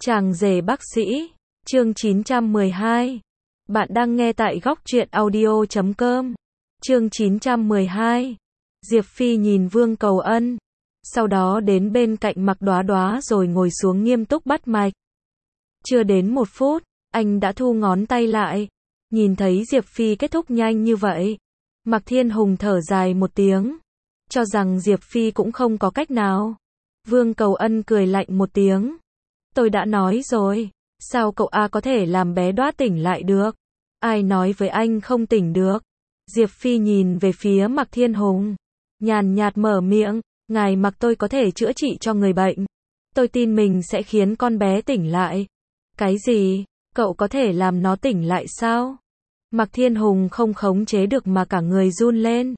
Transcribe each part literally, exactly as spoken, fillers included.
Chàng rể bác sĩ, chương chín trăm mười hai. Bạn đang nghe tại góc truyện audio chấm com. Chương chín trăm mười hai. Diệp Phi nhìn Vương Cầu Ân, sau đó đến bên cạnh Mạc Đóa Đóa rồi ngồi xuống nghiêm túc bắt mạch. Chưa đến một phút, anh đã thu ngón tay lại. Nhìn thấy Diệp Phi kết thúc nhanh như vậy, Mạc Thiên Hùng thở dài một tiếng, cho rằng Diệp Phi cũng không có cách nào. Vương Cầu Ân cười lạnh một tiếng. Tôi đã nói rồi, sao cậu A có thể làm bé Đóa tỉnh lại được? Ai nói với anh không tỉnh được? Diệp Phi nhìn về phía Mạc Thiên Hùng, nhàn nhạt mở miệng, ngài mặc tôi có thể chữa trị cho người bệnh. Tôi tin mình sẽ khiến con bé tỉnh lại. Cái gì? Cậu có thể làm nó tỉnh lại sao? Mạc Thiên Hùng không khống chế được mà cả người run lên.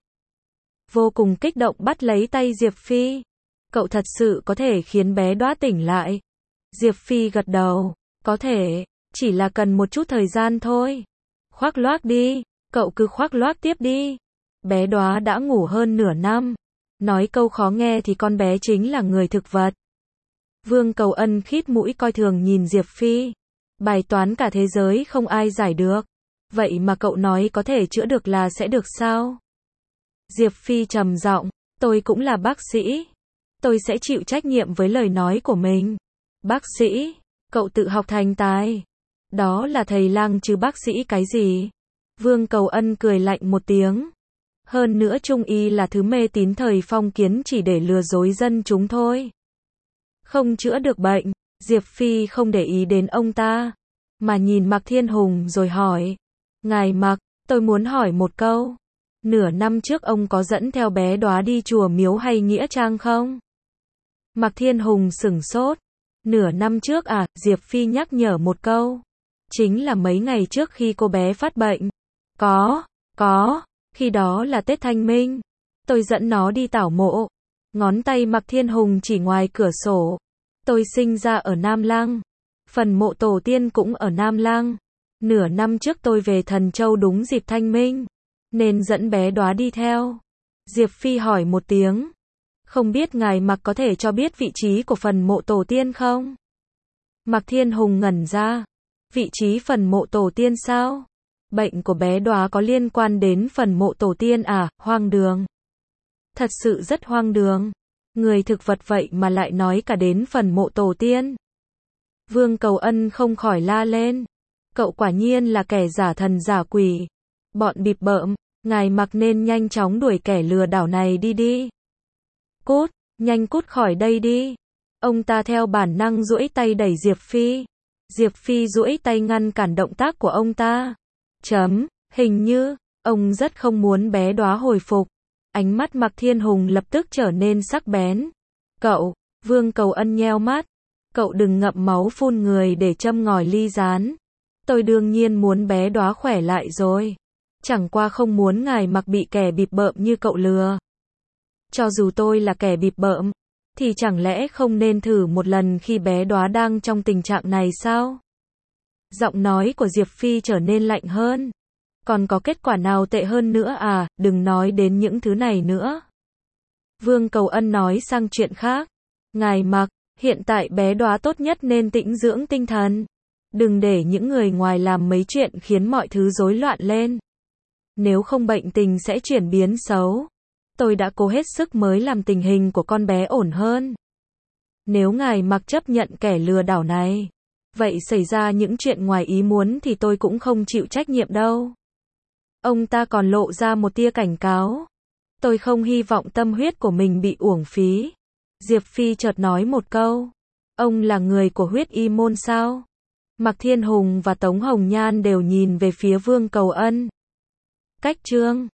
Vô cùng kích động bắt lấy tay Diệp Phi. Cậu thật sự có thể khiến bé Đóa tỉnh lại? Diệp Phi gật đầu, có thể, chỉ là cần một chút thời gian thôi. Khoác loác đi, cậu cứ khoác loác tiếp đi. Bé Đóa đã ngủ hơn nửa năm. Nói câu khó nghe thì con bé chính là người thực vật. Vương Cầu Ân khít mũi coi thường nhìn Diệp Phi. Bài toán cả thế giới không ai giải được. Vậy mà cậu nói có thể chữa được là sẽ được sao? Diệp Phi trầm giọng, tôi cũng là bác sĩ. Tôi sẽ chịu trách nhiệm với lời nói của mình. Bác sĩ, cậu tự học thành tài. Đó là thầy lang chứ bác sĩ cái gì? Vương Cầu Ân cười lạnh một tiếng. Hơn nữa trung y là thứ mê tín thời phong kiến chỉ để lừa dối dân chúng thôi. Không chữa được bệnh. Diệp Phi không để ý đến ông ta, mà nhìn Mạc Thiên Hùng rồi hỏi. Ngài Mạc, tôi muốn hỏi một câu. Nửa năm trước ông có dẫn theo bé Đóa đi chùa miếu hay nghĩa trang không? Mạc Thiên Hùng sửng sốt. Nửa năm trước à? Diệp Phi nhắc nhở một câu. Chính là mấy ngày trước khi cô bé phát bệnh. Có, có, khi đó là Tết Thanh Minh. Tôi dẫn nó đi tảo mộ. Ngón tay Mạc Thiên Hùng chỉ ngoài cửa sổ. Tôi sinh ra ở Nam Lăng. Phần mộ tổ tiên cũng ở Nam Lăng. Nửa năm trước tôi về Thần Châu đúng dịp Thanh Minh, nên dẫn bé Đóa đi theo. Diệp Phi hỏi một tiếng. Không biết ngài Mạc có thể cho biết vị trí của phần mộ tổ tiên không? Mạc Thiên Hùng ngẩn ra. Vị trí phần mộ tổ tiên sao? Bệnh của bé Đóa có liên quan đến phần mộ tổ tiên à? Hoang đường. Thật sự rất hoang đường. Người thực vật vậy mà lại nói cả đến phần mộ tổ tiên. Vương Cầu Ân không khỏi la lên. Cậu quả nhiên là kẻ giả thần giả quỷ. Bọn bịp bợm, ngài Mạc nên nhanh chóng đuổi kẻ lừa đảo này đi đi. Cút, nhanh cút khỏi đây đi. Ông ta theo bản năng duỗi tay đẩy Diệp Phi. Diệp Phi duỗi tay ngăn cản động tác của ông ta. Chấm, hình như, ông rất không muốn bé Đóa hồi phục. Ánh mắt Mạc Thiên Hùng lập tức trở nên sắc bén. Cậu, Vương Cầu Ân nheo mắt. Cậu đừng ngậm máu phun người để châm ngòi ly gián. Tôi đương nhiên muốn bé Đóa khỏe lại rồi. Chẳng qua không muốn ngài Mạc bị kẻ bịp bợm như cậu lừa. Cho dù tôi là kẻ bịp bợm, thì chẳng lẽ không nên thử một lần khi bé Đóa đang trong tình trạng này sao? Giọng nói của Diệp Phi trở nên lạnh hơn. Còn có kết quả nào tệ hơn nữa à? Đừng nói đến những thứ này nữa. Vương Cầu Ân nói sang chuyện khác. Ngài Mạc, hiện tại bé Đóa tốt nhất nên tĩnh dưỡng tinh thần. Đừng để những người ngoài làm mấy chuyện khiến mọi thứ rối loạn lên. Nếu không bệnh tình sẽ chuyển biến xấu. Tôi đã cố hết sức mới làm tình hình của con bé ổn hơn. Nếu ngài Mạc chấp nhận kẻ lừa đảo này, vậy xảy ra những chuyện ngoài ý muốn thì tôi cũng không chịu trách nhiệm đâu. Ông ta còn lộ ra một tia cảnh cáo. Tôi không hy vọng tâm huyết của mình bị uổng phí. Diệp Phi chợt nói một câu. Ông là người của huyết y môn sao? Mạc Thiên Hùng và Tống Hồng Nhan đều nhìn về phía Vương Cầu Ân. Cách chương